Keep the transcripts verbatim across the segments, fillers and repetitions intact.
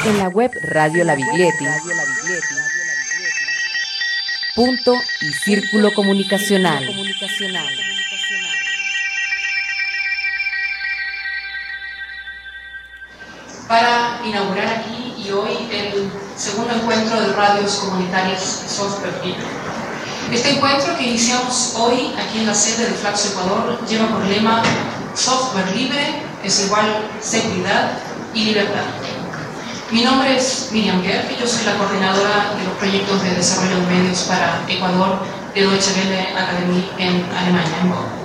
En la web Radio La Biglietti, punto y Círculo Comunicacional. Para inaugurar aquí y hoy el segundo encuentro de radios comunitarias de software libre. Este encuentro que iniciamos hoy aquí en la sede de Flaxo Ecuador lleva por lema Software libre es igual seguridad y libertad. Mi nombre es Miriam Gerg y yo soy la coordinadora de los proyectos de desarrollo de medios para Ecuador de Deutsche Welle Academy en Alemania, en Bonn.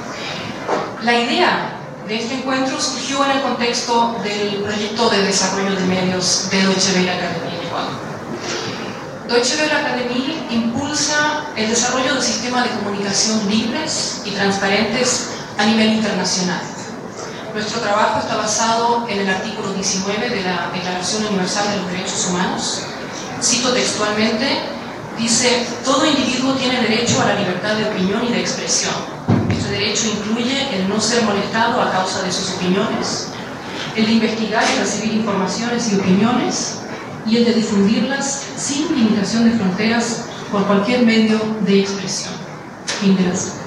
La idea de este encuentro surgió en el contexto del proyecto de desarrollo de medios de Deutsche Welle Academy en Ecuador. Deutsche Welle Academy impulsa el desarrollo de sistemas de comunicación libres y transparentes a nivel internacional. Nuestro trabajo está basado en el artículo diecinueve de la Declaración Universal de los Derechos Humanos. Cito textualmente, dice: todo individuo tiene derecho a la libertad de opinión y de expresión. Este derecho incluye el no ser molestado a causa de sus opiniones, el de investigar y recibir informaciones y opiniones, y el de difundirlas sin limitación de fronteras por cualquier medio de expresión. Fin de la cita.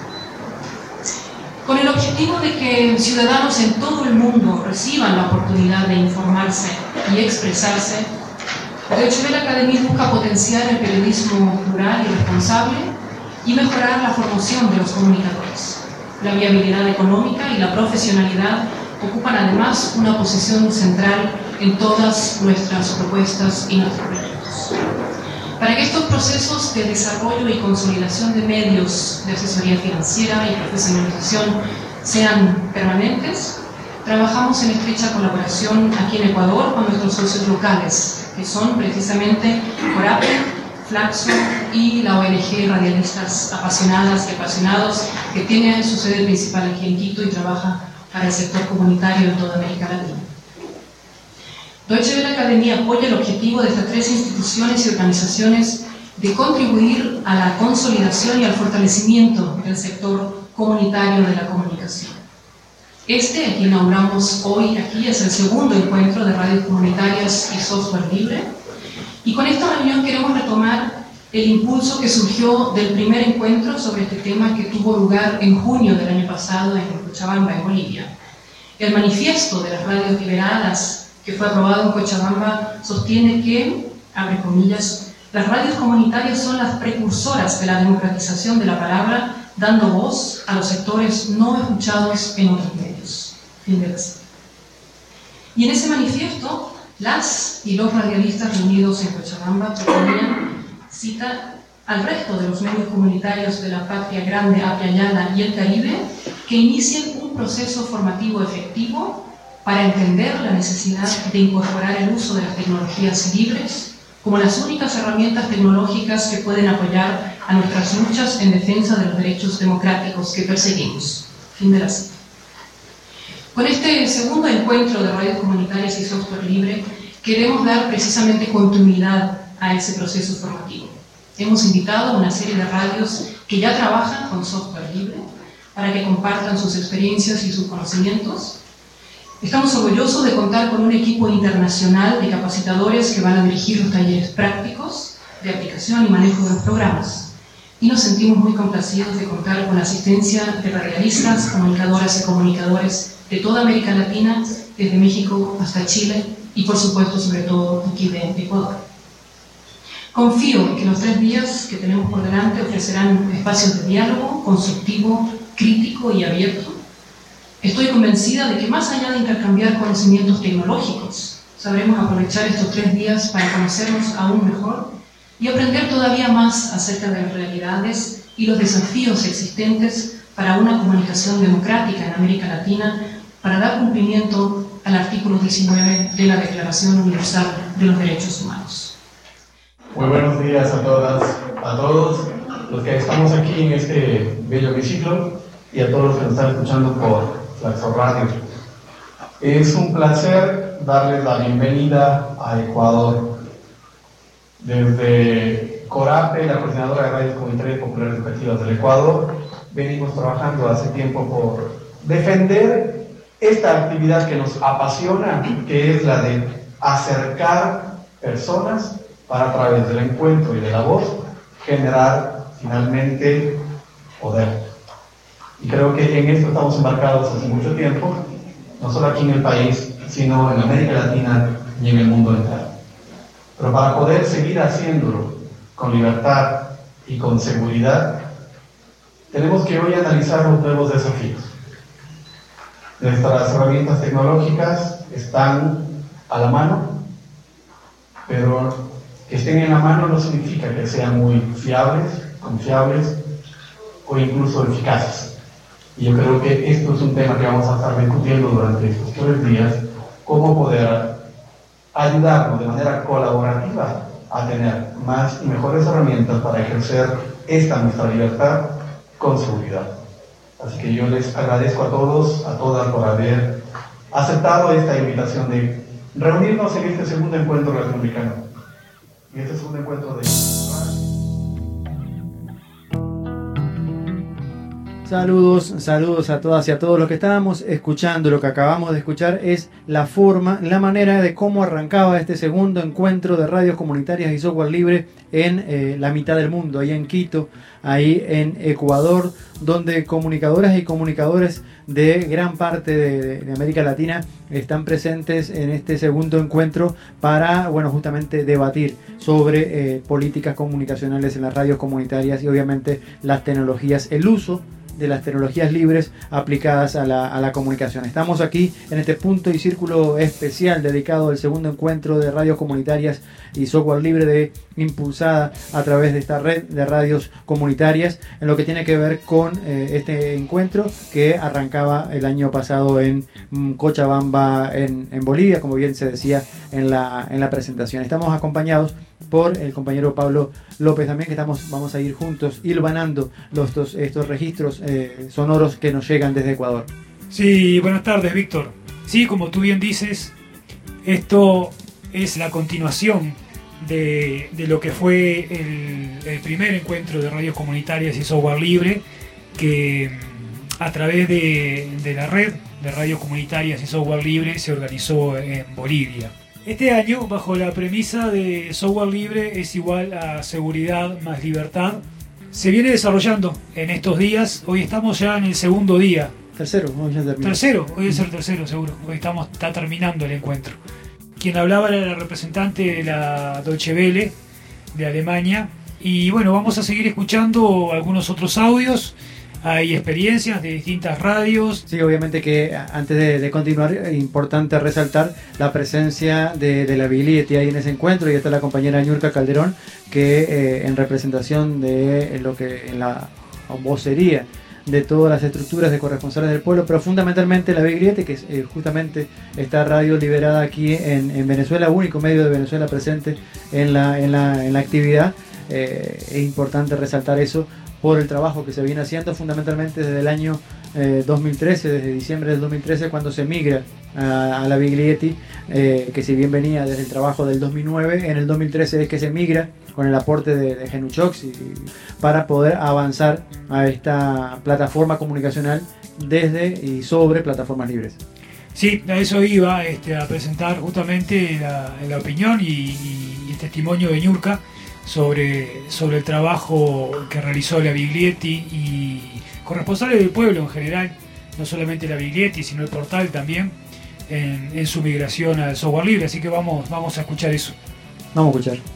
Con el objetivo de que ciudadanos en todo el mundo reciban la oportunidad de informarse y expresarse, Deutsche Welle Academy busca potenciar el periodismo plural y responsable y mejorar la formación de los comunicadores. La viabilidad económica y la profesionalidad ocupan además una posición central en todas nuestras propuestas y nuestros proyectos. Para que estos procesos de desarrollo y consolidación de medios de asesoría financiera y profesionalización sean permanentes, trabajamos en estrecha colaboración aquí en Ecuador con nuestros socios locales, que son precisamente Corape, Flaxo y la O N G Radialistas Apasionadas y Apasionados, que tiene su sede principal aquí en Quito y trabaja para el sector comunitario en toda América Latina. Deutsche Welle Academy apoya el objetivo de estas tres instituciones y organizaciones de contribuir a la consolidación y al fortalecimiento del sector comunitario de la comunicación. Este, el que inauguramos hoy aquí, es el segundo encuentro de radios comunitarias y software libre, y con esta reunión queremos retomar el impulso que surgió del primer encuentro sobre este tema que tuvo lugar en junio del año pasado en Cochabamba, en Bolivia. El manifiesto de las radios liberadas que fue aprobado en Cochabamba sostiene que, abre comillas, las radios comunitarias son las precursoras de la democratización de la palabra, dando voz a los sectores no escuchados en otros medios. Fin de la cita. Y en ese manifiesto, las y los radialistas reunidos en Cochabamba proponían, cita, al resto de los medios comunitarios de la Patria Grande, Apia Yala y el Caribe, que inicien un proceso formativo efectivo para entender la necesidad de incorporar el uso de las tecnologías libres como las únicas herramientas tecnológicas que pueden apoyar a nuestras luchas en defensa de los derechos democráticos que perseguimos. Fin de la cita. Con este segundo encuentro de radios comunitarias y software libre, queremos dar precisamente continuidad a ese proceso formativo. Hemos invitado a una serie de radios que ya trabajan con software libre para que compartan sus experiencias y sus conocimientos. Estamos orgullosos de contar con un equipo internacional de capacitadores que van a dirigir los talleres prácticos de aplicación y manejo de los programas. Y nos sentimos muy complacidos de contar con la asistencia de radialistas, comunicadoras y comunicadores de toda América Latina, desde México hasta Chile y, por supuesto, sobre todo aquí de Ecuador. Confío en que los tres días que tenemos por delante ofrecerán espacios de diálogo constructivo, crítico y abierto. Estoy convencida de que más allá de intercambiar conocimientos tecnológicos, sabremos aprovechar estos tres días para conocernos aún mejor y aprender todavía más acerca de las realidades y los desafíos existentes para una comunicación democrática en América Latina, para dar cumplimiento al artículo diecinueve de la Declaración Universal de los Derechos Humanos. Muy buenos días a todas, a todos los que estamos aquí en este bello hemiciclo y a todos los que nos están escuchando por Flaxo Radio. Es un placer darles la bienvenida a Ecuador. Desde Corape, la coordinadora de radios comunitarias populares educativas del Ecuador, venimos trabajando hace tiempo por defender esta actividad que nos apasiona, que es la de acercar personas para, a través del encuentro y de la voz, generar finalmente poder. Y creo que en esto estamos embarcados hace mucho tiempo, no solo aquí en el país, sino en América Latina y en el mundo entero. Pero para poder seguir haciéndolo con libertad y con seguridad, tenemos que hoy analizar los nuevos desafíos. Nuestras herramientas tecnológicas están a la mano, pero que estén en la mano no significa que sean muy fiables, confiables o incluso eficaces. Y yo creo que esto es un tema que vamos a estar discutiendo durante estos tres días, cómo poder ayudarnos de manera colaborativa a tener más y mejores herramientas para ejercer esta nuestra libertad con seguridad. Así que yo les agradezco a todos, a todas por haber aceptado esta invitación de reunirnos en este segundo encuentro latinoamericano. Y este segundo encuentro de... Saludos, saludos a todas y a todos los que estábamos escuchando. Lo que acabamos de escuchar es la forma, la manera de cómo arrancaba este segundo encuentro de radios comunitarias y software libre en eh, la mitad del mundo, ahí en Quito, ahí en Ecuador, donde comunicadoras y comunicadores de gran parte de, de América Latina están presentes en este segundo encuentro para, bueno, justamente debatir sobre eh, políticas comunicacionales en las radios comunitarias y obviamente las tecnologías, el uso de las tecnologías libres aplicadas a la, a la comunicación. Estamos aquí en este punto y círculo especial dedicado al segundo encuentro de radios comunitarias y software libre de impulsada a través de esta red de radios comunitarias en lo que tiene que ver con eh, este encuentro que arrancaba el año pasado en mm, Cochabamba, en, en Bolivia, como bien se decía en la, en la presentación. Estamos acompañados por el compañero Pablo López también, que estamos, vamos a ir juntos hilvanando los, estos, estos registros eh, sonoros que nos llegan desde Ecuador. Sí, buenas tardes, Víctor. Sí, como tú bien dices, esto es la continuación de, de lo que fue el, el primer encuentro de radios comunitarias y software libre, que a través de, de la red de radios comunitarias y software libre se organizó en Bolivia. Este año, bajo la premisa de software libre es igual a seguridad más libertad, se viene desarrollando en estos días. Hoy estamos ya en el segundo día. Tercero, hoy ya terminó. Tercero, hoy es el tercero seguro. Hoy estamos, está terminando el encuentro. Quien hablaba era la representante de la Deutsche Welle de Alemania. Y bueno, vamos a seguir escuchando algunos otros audios. Hay experiencias de distintas radios. Sí, obviamente que antes de, de continuar es importante resaltar la presencia de, de la Biglietti ahí en ese encuentro, y está la compañera Ñurka Calderón que eh, en representación de lo que en la vocería de todas las estructuras de corresponsales del pueblo, pero fundamentalmente la Biglietti, que es eh, justamente esta radio liberada aquí en, en Venezuela, único medio de Venezuela presente en la, en la, en la actividad. Eh, es importante resaltar eso por el trabajo que se viene haciendo fundamentalmente desde el año eh, dos mil trece, desde diciembre del dos mil trece, cuando se migra a, a la Biglietti, eh, que si bien venía desde el trabajo del dos mil nueve, en el dos mil trece es que se migra con el aporte de, de Genuchox y, para poder avanzar a esta plataforma comunicacional desde y sobre plataformas libres. Sí, a eso iba, este, a presentar justamente la, la opinión y, y el testimonio de Ñurka sobre, sobre el trabajo que realizó la Biglietti y corresponsales del pueblo en general, no solamente la Biglietti, sino el portal también, en, en su migración al software libre. Así que vamos, vamos a escuchar eso. Vamos a escuchar.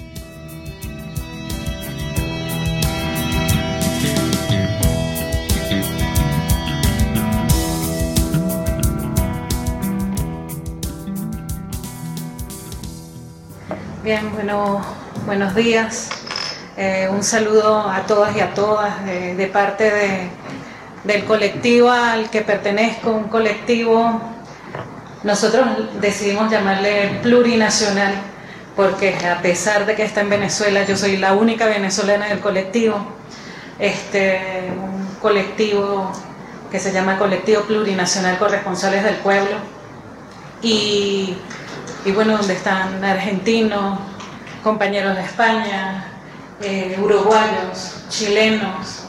Bien, bueno, buenos días. Eh, un saludo a todas y a todas de, de parte de, del colectivo al que pertenezco, un colectivo, nosotros decidimos llamarle plurinacional, porque a pesar de que está en Venezuela, yo soy la única venezolana del colectivo. Este, un colectivo que se llama Colectivo Plurinacional Corresponsales del Pueblo, y y bueno, donde están argentinos, compañeros de España, eh, uruguayos, chilenos,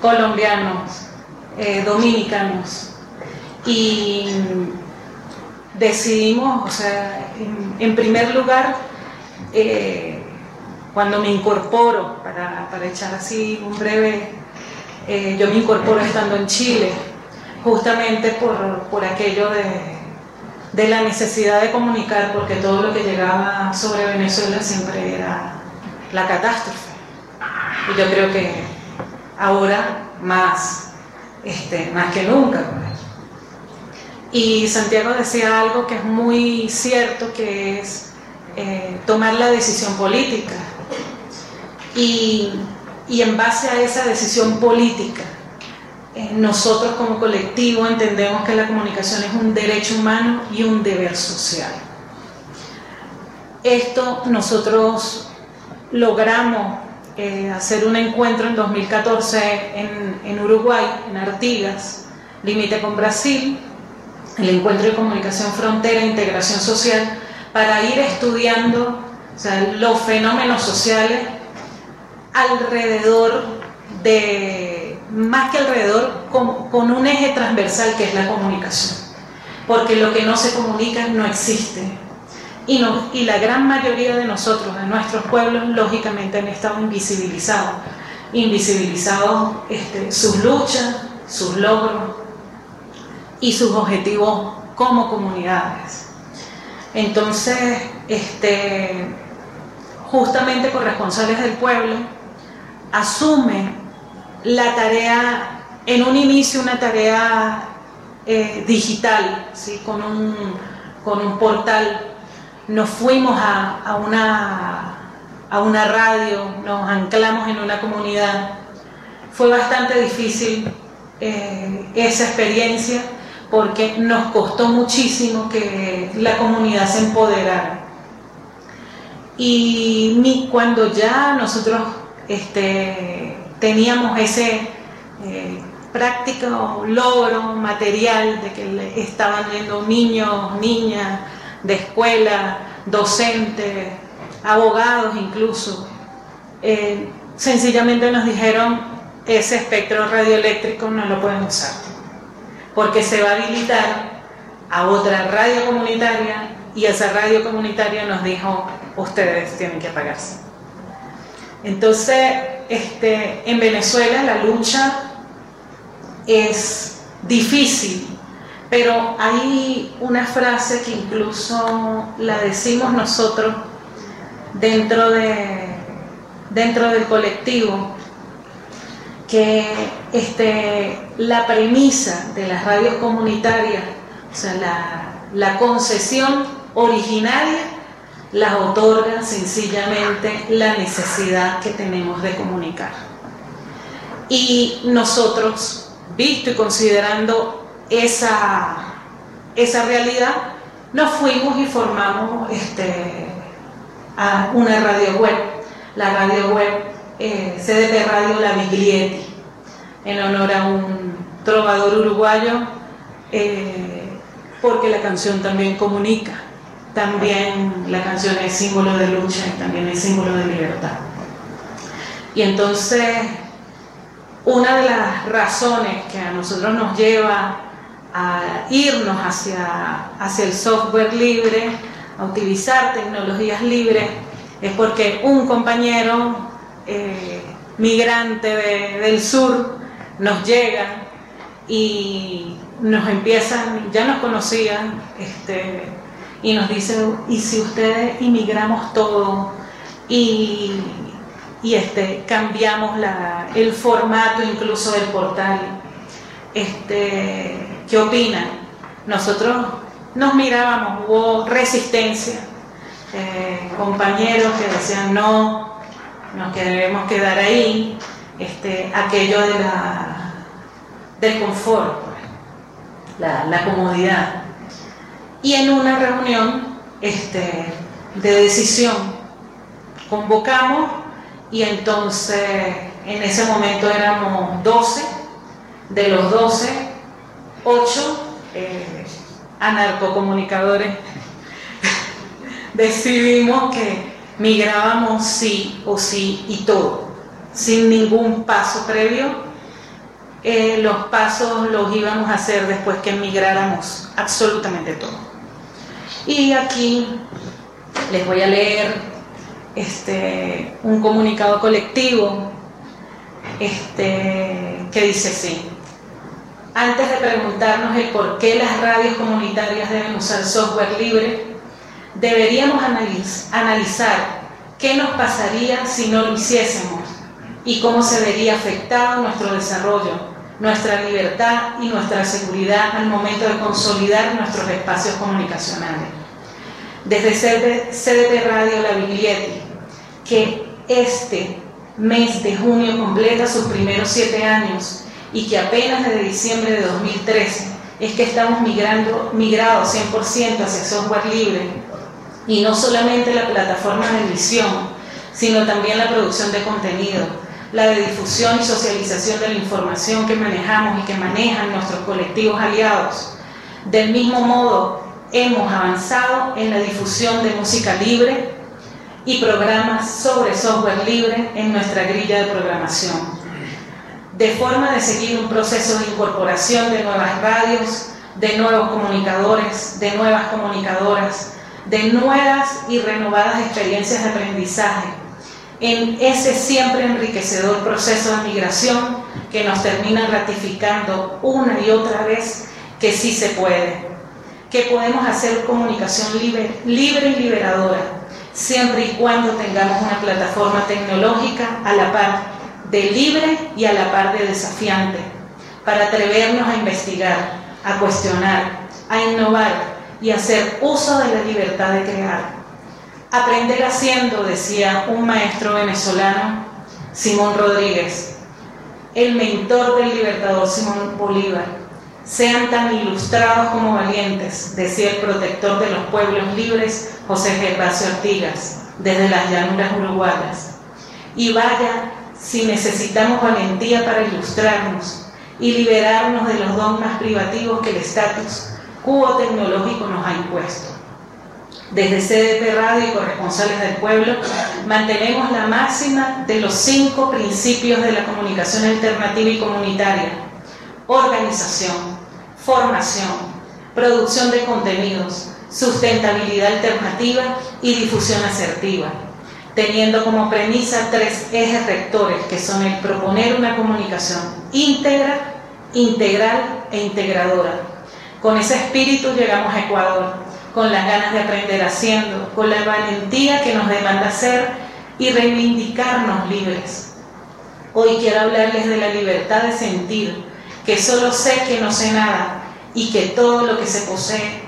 colombianos, eh, dominicanos. Y decidimos, o sea, en, en primer lugar, eh, cuando me incorporo, para, para echar así un breve, eh, yo me incorporo estando en Chile, justamente por, por aquello de, de la necesidad de comunicar, porque todo lo que llegaba sobre Venezuela siempre era la catástrofe. Y yo creo que ahora más, este, más que nunca. Y Santiago decía algo que es muy cierto, que es eh, tomar la decisión política. Y, y en base a esa decisión política, eh, nosotros como colectivo entendemos que la comunicación es un derecho humano y un deber social. Esto nosotros logramos eh, hacer un encuentro en dos mil catorce en, en Uruguay, en Artigas, límite con Brasil, el encuentro de comunicación frontera e integración social, para ir estudiando, o sea, los fenómenos sociales alrededor de, más que alrededor, con, con un eje transversal que es la comunicación, porque lo que no se comunica no existe, y, no, y la gran mayoría de nosotros, de nuestros pueblos, lógicamente han estado invisibilizados, invisibilizados este, sus luchas, sus logros y sus objetivos como comunidades. Entonces, este, justamente Corresponsales del Pueblo asume la tarea, en un inicio una tarea eh, digital, ¿sí? con, un, con un portal. Nos fuimos a, a, una, a una radio, nos anclamos en una comunidad. Fue bastante difícil eh, esa experiencia, porque nos costó muchísimo que la comunidad se empoderara. Y ni cuando ya nosotros este, teníamos ese eh, práctico logro material de que estaban yendo niños, niñas de escuela, docentes, abogados incluso, eh, sencillamente nos dijeron: ese espectro radioeléctrico no lo pueden usar, porque se va a habilitar a otra radio comunitaria, y esa radio comunitaria nos dijo: ustedes tienen que apagarse. Entonces, este, en Venezuela la lucha es difícil, pero hay una frase que incluso la decimos nosotros dentro, de, dentro del colectivo, que este, la premisa de las radios comunitarias, o sea, la, la concesión originaria, las otorga sencillamente la necesidad que tenemos de comunicar. Y nosotros, visto y considerando esa, esa realidad, nos fuimos y formamos este, a una radio web, la radio web eh, C D T Radio La Biglietti, en honor a un trovador uruguayo, eh, porque la canción también comunica. También la canción es símbolo de lucha y también es símbolo de libertad. Y entonces, una de las razones que a nosotros nos lleva a irnos hacia, hacia el software libre, a utilizar tecnologías libres, es porque un compañero eh, migrante de, del sur nos llega y nos empiezan, ya nos conocían, este, y nos dice: ¿y si ustedes inmigramos todo y, y este, cambiamos la, el formato incluso del portal? Este, ¿qué opinan? Nosotros nos mirábamos, hubo resistencia, eh, compañeros que decían: no, nos queremos quedar ahí, este, aquello de la, del confort, la, la comodidad. Y en una reunión este, de decisión convocamos, y entonces en ese momento éramos doce, de los doce, ocho eh, anarcocomunicadores decidimos que migrábamos sí o sí y todo, sin ningún paso previo. Eh, los pasos los íbamos a hacer después que migráramos absolutamente todo. Y aquí les voy a leer este, un comunicado colectivo este, que dice así: antes de preguntarnos el por qué las radios comunitarias deben usar software libre, deberíamos analiz- analizar qué nos pasaría si no lo hiciésemos y cómo se vería afectado nuestro desarrollo, nuestra libertad y nuestra seguridad al momento de consolidar nuestros espacios comunicacionales. Desde C D T Radio La Biglietti, que este mes de junio completa sus primeros siete años y que apenas desde diciembre de dos mil trece es que estamos migrando, migrados cien por ciento hacia software libre, y no solamente la plataforma de emisión, sino también la producción de contenido, la de difusión y socialización de la información que manejamos y que manejan nuestros colectivos aliados. Del mismo modo, hemos avanzado en la difusión de música libre y programas sobre software libre en nuestra grilla de programación, de forma de seguir un proceso de incorporación de nuevas radios, de nuevos comunicadores, de nuevas comunicadoras, de nuevas y renovadas experiencias de aprendizaje, en ese siempre enriquecedor proceso de migración que nos termina ratificando una y otra vez que sí se puede, que podemos hacer comunicación libre, libre y liberadora, siempre y cuando tengamos una plataforma tecnológica a la par de libre y a la par de desafiante, para atrevernos a investigar, a cuestionar, a innovar y hacer uso de la libertad de crear. Aprender haciendo, decía un maestro venezolano, Simón Rodríguez, el mentor del libertador Simón Bolívar. Sean tan ilustrados como valientes, decía el protector de los pueblos libres, José Gervasio Artigas, desde las llanuras uruguayas. Y vaya si necesitamos valentía para ilustrarnos y liberarnos de los dogmas privativos que el estatus quo tecnológico nos ha impuesto. Desde C D T Radio y Corresponsales del Pueblo mantenemos la máxima de los cinco principios de la comunicación alternativa y comunitaria: organización, formación, producción de contenidos, sustentabilidad alternativa y difusión asertiva, teniendo como premisa tres ejes rectores que son el proponer una comunicación íntegra, integral e integradora. Con ese espíritu llegamos a Ecuador, con las ganas de aprender haciendo, con la valentía que nos demanda ser y reivindicarnos libres. Hoy quiero hablarles de la libertad de sentir, que solo sé que no sé nada y que todo lo que se posee,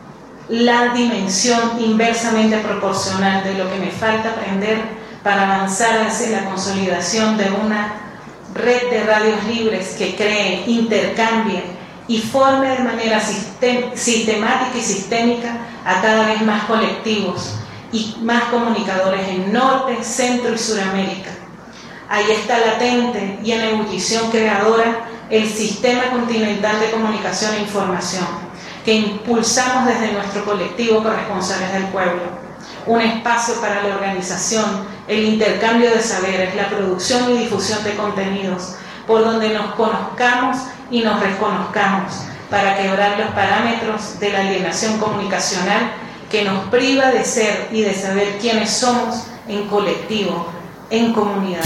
la dimensión inversamente proporcional de lo que me falta aprender para avanzar hacia la consolidación de una red de radios libres que cree, intercambie y forme de manera sistem- sistemática y sistémica a cada vez más colectivos y más comunicadores en Norte, Centro y Suramérica. Ahí está latente y en ebullición creadora el Sistema Continental de Comunicación e Información, que impulsamos desde nuestro colectivo Corresponsales del Pueblo. Un espacio para la organización, el intercambio de saberes, la producción y difusión de contenidos, por donde nos conozcamos y nos reconozcamos, para quebrar los parámetros de la alienación comunicacional que nos priva de ser y de saber quiénes somos en colectivo, en comunidad.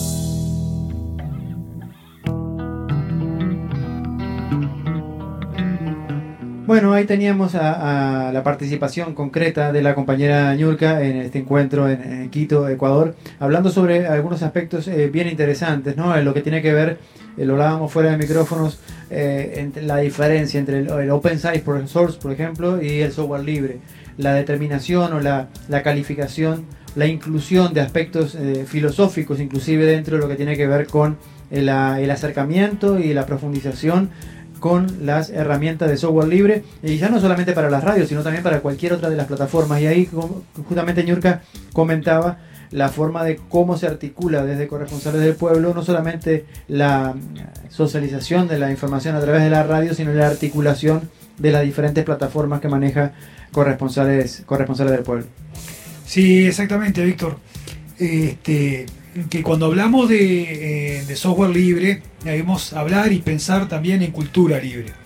Bueno, ahí teníamos a, a la participación concreta de la compañera Ñurka en este encuentro en, en Quito, Ecuador, hablando sobre algunos aspectos eh, bien interesantes, ¿no? En lo que tiene que ver, eh, lo hablábamos fuera de micrófonos, eh, entre la diferencia entre el, el open source, por ejemplo, y el software libre, la determinación o la, la calificación, la inclusión de aspectos eh, filosóficos, inclusive dentro de lo que tiene que ver con el, el acercamiento y la profundización con las herramientas de software libre, y ya no solamente para las radios, sino también para cualquier otra de las plataformas. Y ahí justamente Ñurka comentaba la forma de cómo se articula desde Corresponsales del Pueblo, no solamente la socialización de la información a través de la radio, sino la articulación de las diferentes plataformas que maneja Corresponsales, Corresponsales del Pueblo. Sí, exactamente, Víctor. Este... que cuando hablamos de, eh, de software libre debemos hablar y pensar también en cultura libre.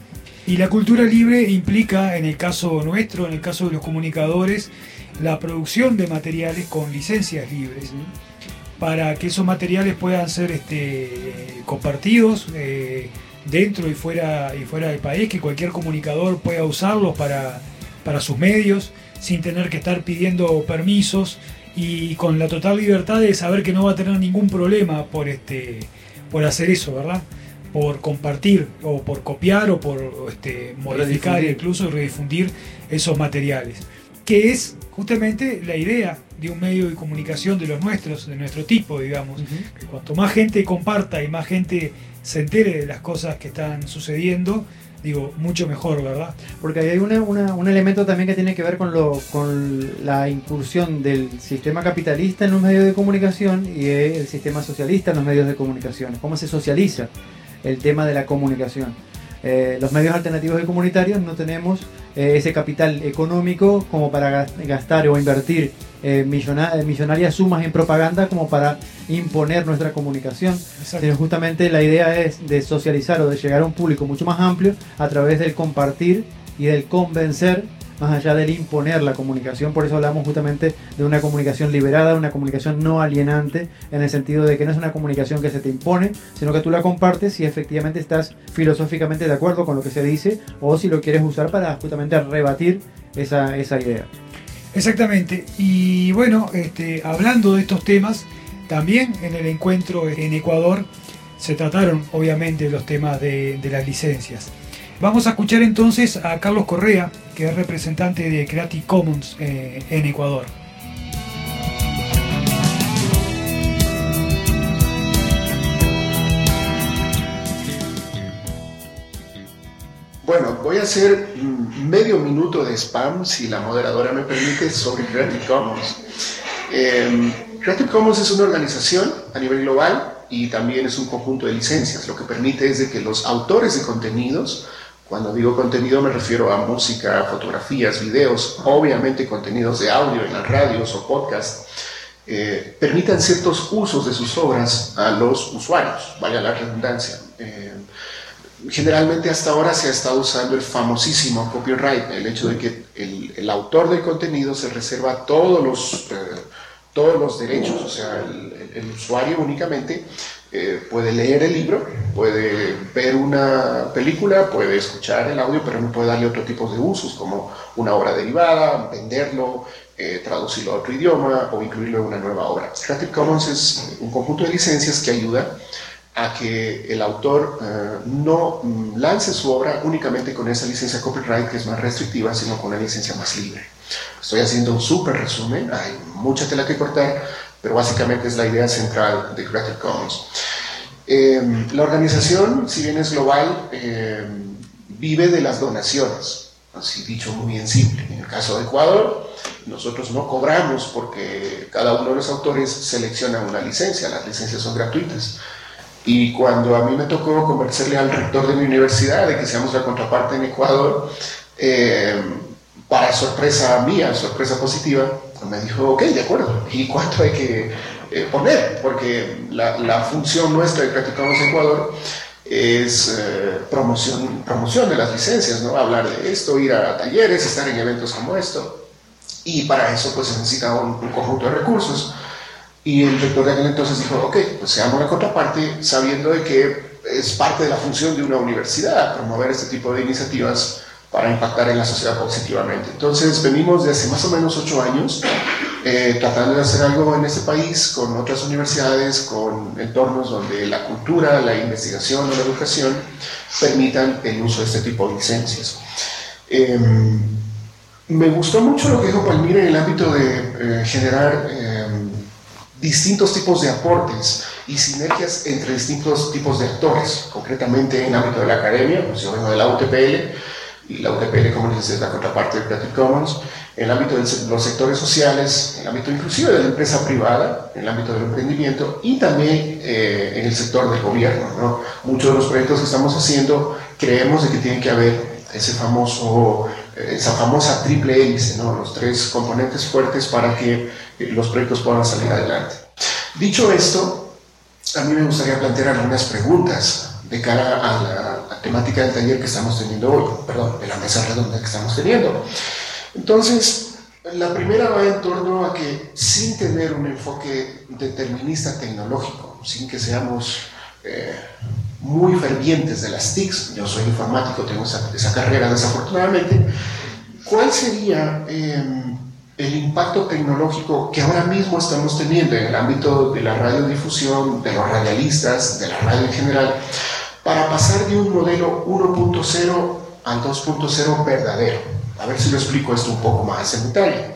Y la cultura libre implica, en el caso nuestro, en el caso de los comunicadores, la producción de materiales con licencias libres, ¿sí? Para que esos materiales puedan ser este, compartidos eh, dentro y fuera, y fuera del país, que cualquier comunicador pueda usarlos para, para sus medios, sin tener que estar pidiendo permisos y con la total libertad de saber que no va a tener ningún problema por, este, por hacer eso, ¿verdad? Por compartir o por copiar o por este, modificar redifundir. Incluso redifundir esos materiales, que es justamente la idea de un medio de comunicación de los nuestros, de nuestro tipo, digamos. Uh-huh. Que cuanto más gente comparta y más gente se entere de las cosas que están sucediendo, digo, mucho mejor, ¿verdad? Porque hay una, una, un elemento también que tiene que ver con, lo, con la incursión del sistema capitalista en los medios de comunicación y el sistema socialista en los medios de comunicación. ¿Cómo se socializa el tema de la comunicación? Eh, los medios alternativos y comunitarios no tenemos eh, ese capital económico como para gastar o invertir eh, millonarias, millonarias sumas en propaganda como para imponer nuestra comunicación. Exacto. Sino justamente la idea es de socializar o de llegar a un público mucho más amplio a través del compartir y del convencer, más allá del imponer la comunicación. Por eso hablamos justamente de una comunicación liberada, una comunicación no alienante, en el sentido de que no es una comunicación que se te impone, sino que tú la compartes y efectivamente estás filosóficamente de acuerdo con lo que se dice, o si lo quieres usar para justamente rebatir esa, esa idea. Exactamente. Y bueno, este, hablando de estos temas, también en el encuentro en Ecuador se trataron obviamente los temas de, de las licencias. Vamos a escuchar entonces a Carlos Correa, que es representante de Creative Commons eh, en Ecuador. Bueno, voy a hacer medio minuto de spam, si la moderadora me permite, sobre Creative Commons. Eh, Creative Commons es una organización a nivel global y también es un conjunto de licencias. Lo que permite es de que los autores de contenidos, cuando digo contenido me refiero a música, fotografías, videos, obviamente contenidos de audio en las radios o podcast, eh, permitan ciertos usos de sus obras a los usuarios, vaya la redundancia. Eh, generalmente hasta ahora se ha estado usando el famosísimo copyright, el hecho de que el, el autor del contenido se reserva todos los, eh, todos los derechos, o sea, el, el usuario únicamente Eh, puede leer el libro, puede ver una película, puede escuchar el audio, pero no puede darle otro tipo de usos como una obra derivada, venderlo, eh, traducirlo a otro idioma o incluirlo en una nueva obra. Creative Commons es un conjunto de licencias que ayuda a que el autor eh, no lance su obra únicamente con esa licencia copyright que es más restrictiva, sino con una licencia más libre. Estoy haciendo un súper resumen, hay mucha tela que cortar, pero básicamente es la idea central de Creative Commons. Eh, la organización, si bien es global, eh, vive de las donaciones, así dicho muy en simple. En el caso de Ecuador, nosotros no cobramos porque cada uno de los autores selecciona una licencia, las licencias son gratuitas. Y cuando a mí me tocó convencerle al rector de mi universidad de que seamos la contraparte en Ecuador, eh, para sorpresa mía, sorpresa positiva, me dijo, ok, de acuerdo, ¿y cuánto hay que eh, poner? Porque la, la función nuestra de Creative Commons Ecuador es eh, promoción, promoción de las licencias, ¿no? Hablar de esto, ir a talleres, estar en eventos como esto, y para eso pues se necesita un, un conjunto de recursos. Y el rector de aquel entonces dijo, ok, pues seamos la contraparte, sabiendo de que es parte de la función de una universidad promover este tipo de iniciativas para impactar en la sociedad positivamente. Entonces venimos de hace más o menos ocho años eh, tratando de hacer algo en este país con otras universidades, con entornos donde la cultura, la investigación o la educación permitan el uso de este tipo de licencias. Eh, me gustó mucho lo que dijo Palmira en el ámbito de eh, generar eh, distintos tipos de aportes y sinergias entre distintos tipos de actores, concretamente en el ámbito de la academia, pues yo vengo de la U T P L, y la U T P L, como les decía, es la contraparte de Creative Commons, en el ámbito de los sectores sociales, en el ámbito inclusive de la empresa privada, en el ámbito del emprendimiento y también eh, en el sector del gobierno, ¿no? Muchos de los proyectos que estamos haciendo creemos de que tiene que haber ese famoso, esa famosa triple hélice, ¿no? Los tres componentes fuertes para que eh, los proyectos puedan salir adelante. Dicho esto, a mí me gustaría plantear algunas preguntas de cara a la la temática del taller que estamos teniendo hoy, perdón, de la mesa redonda que estamos teniendo. Entonces, la primera va en torno a que sin tener un enfoque determinista tecnológico, sin que seamos eh, muy fervientes de las T I Cs, yo soy informático, tengo esa, esa carrera desafortunadamente, ¿cuál sería eh, el impacto tecnológico que ahora mismo estamos teniendo en el ámbito de la radiodifusión, de los radialistas, de la radio en general, para pasar de un modelo uno punto cero al dos punto cero verdadero? A ver si lo explico esto un poco más en detalle.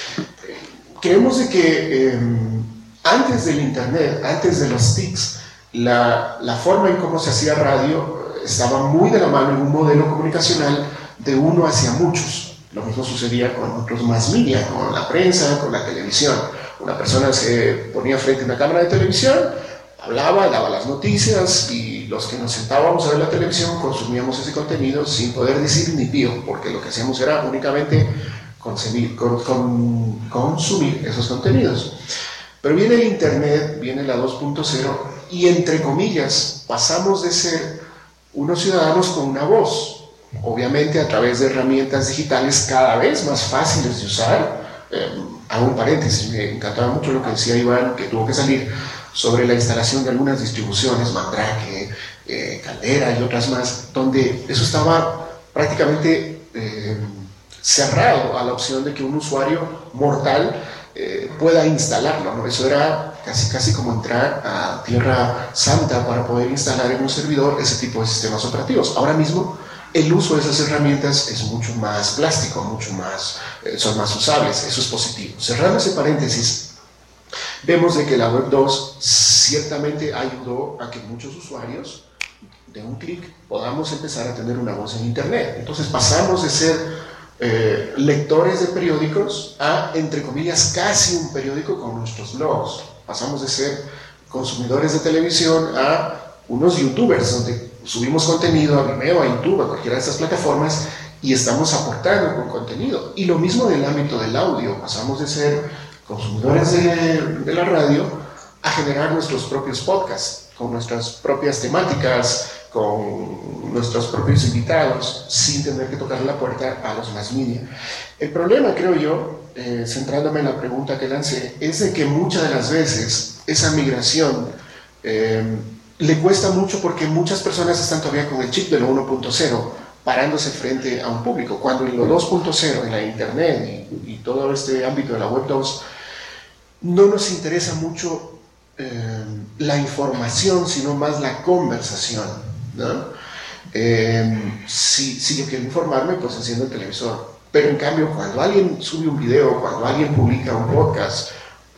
Creemos de que eh, antes del Internet, antes de los T I Cs, la, la forma en cómo se hacía radio estaba muy de la mano en un modelo comunicacional de uno hacia muchos. Lo mismo sucedía con otros mass media, con la prensa, con la televisión. Una persona se ponía frente a una cámara de televisión, hablaba, daba las noticias y los que nos sentábamos a ver la televisión consumíamos ese contenido sin poder decir ni pío, porque lo que hacíamos era únicamente consumir, con, con, consumir esos contenidos. Pero viene el Internet, viene la dos punto cero y entre comillas pasamos de ser unos ciudadanos con una voz, obviamente a través de herramientas digitales cada vez más fáciles de usar. Eh, hago un paréntesis, me encantaba mucho lo que decía Iván, que tuvo que salir, sobre la instalación de algunas distribuciones, Mandrake, eh, Caldera y otras más, donde eso estaba prácticamente eh, cerrado a la opción de que un usuario mortal eh, pueda instalarlo, ¿no? Eso era casi, casi como entrar a Tierra Santa para poder instalar en un servidor ese tipo de sistemas operativos. Ahora mismo el uso de esas herramientas es mucho más plástico, mucho más, eh, son más usables, eso es positivo. Cerrando ese paréntesis, vemos de que la web dos ciertamente ayudó a que muchos usuarios de un clic podamos empezar a tener una voz en Internet. Entonces pasamos de ser eh, lectores de periódicos a, entre comillas, casi un periódico con nuestros blogs. Pasamos de ser consumidores de televisión a unos youtubers donde subimos contenido a Vimeo, a YouTube, a cualquiera de estas plataformas y estamos aportando con contenido. Y lo mismo en el ámbito del audio, pasamos de ser consumidores de, de la radio a generar nuestros propios podcasts, con nuestras propias temáticas, con nuestros propios invitados, sin tener que tocar la puerta a los mass media. El problema, creo yo, eh, centrándome en la pregunta que lancé, es de que muchas de las veces esa migración eh, le cuesta mucho porque muchas personas están todavía con el chip de lo uno punto cero, parándose frente a un público, cuando en lo dos punto cero, en la Internet y, y todo este ámbito de la web dos, no nos interesa mucho eh, la información, sino más la conversación, ¿no? Eh, si, si yo quiero informarme, pues enciendo el televisor. Pero en cambio, cuando alguien sube un video, cuando alguien publica un podcast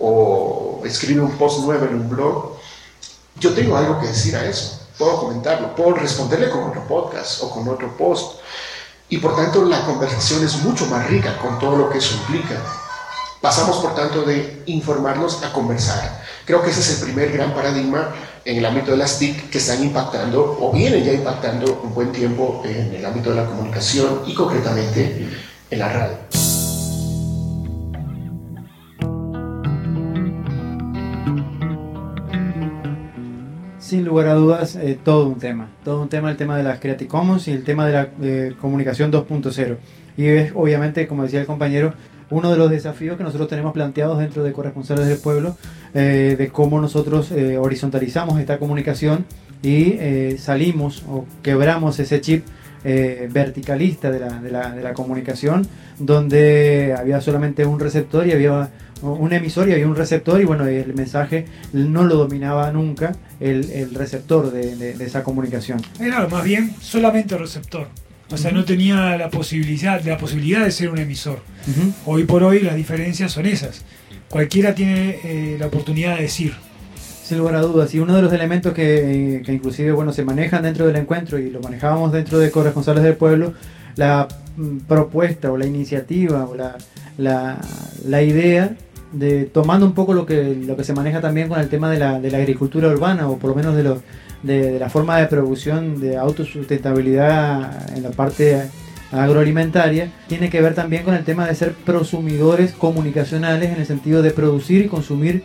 o escribe un post nuevo en un blog, yo tengo algo que decir a eso. Puedo comentarlo, puedo responderle con otro podcast o con otro post. Y por tanto, la conversación es mucho más rica con todo lo que eso implica. Pasamos, por tanto, de informarnos a conversar. Creo que ese es el primer gran paradigma en el ámbito de las T I C que están impactando, o vienen ya impactando un buen tiempo en el ámbito de la comunicación y concretamente en la radio. Sin lugar a dudas, eh, todo un tema. Todo un tema, el tema de las Creative Commons y el tema de la eh, comunicación dos punto cero. Y es, obviamente, como decía el compañero, uno de los desafíos que nosotros tenemos planteados dentro de Corresponsales del Pueblo, eh, de cómo nosotros eh, horizontalizamos esta comunicación y eh, salimos o quebramos ese chip eh, verticalista de la, de, la, de la comunicación, donde había solamente un receptor y había un emisor y había un receptor, y bueno, el mensaje no lo dominaba nunca el, el receptor de, de, de esa comunicación. Era más bien solamente el receptor. O sea, no tenía la posibilidad, la posibilidad de ser un emisor. Uh-huh. Hoy por hoy las diferencias son esas. Cualquiera tiene eh, la oportunidad de decir. Sin lugar a dudas. Y uno de los elementos que, que inclusive bueno, se manejan dentro del encuentro, y lo manejábamos dentro de Corresponsales del Pueblo, la mm, propuesta o la iniciativa o la, la, la idea de, tomando un poco lo que, lo que se maneja también con el tema de la, de la agricultura urbana, o por lo menos de los De, de la forma de producción de autosustentabilidad en la parte agroalimentaria, tiene que ver también con el tema de ser prosumidores comunicacionales, en el sentido de producir y consumir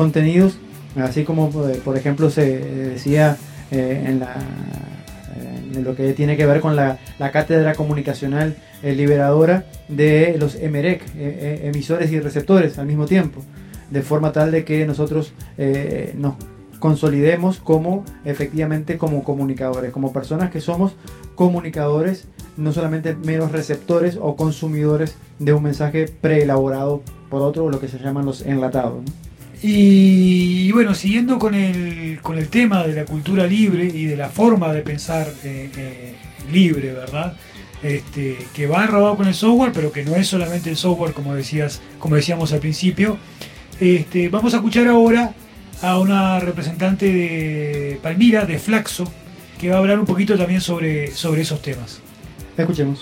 contenidos, así como por ejemplo se decía eh, en, la, en en lo que tiene que ver con la, la cátedra comunicacional eh, liberadora de los EMEREC, eh, emisores y receptores al mismo tiempo, de forma tal de que nosotros eh, nos consolidemos como efectivamente como comunicadores, como personas que somos comunicadores, no solamente meros receptores o consumidores de un mensaje preelaborado por otro, lo que se llaman los enlatados, ¿no? Y, y bueno, siguiendo con el, con el tema de la cultura libre y de la forma de pensar eh, eh, libre, ¿verdad? Este, que va enrabado con el software, pero que no es solamente el software, como decías, como decíamos al principio. Este, vamos a escuchar ahora a una representante de Palmira, de Flaxo, que va a hablar un poquito también sobre, sobre esos temas. Escuchemos.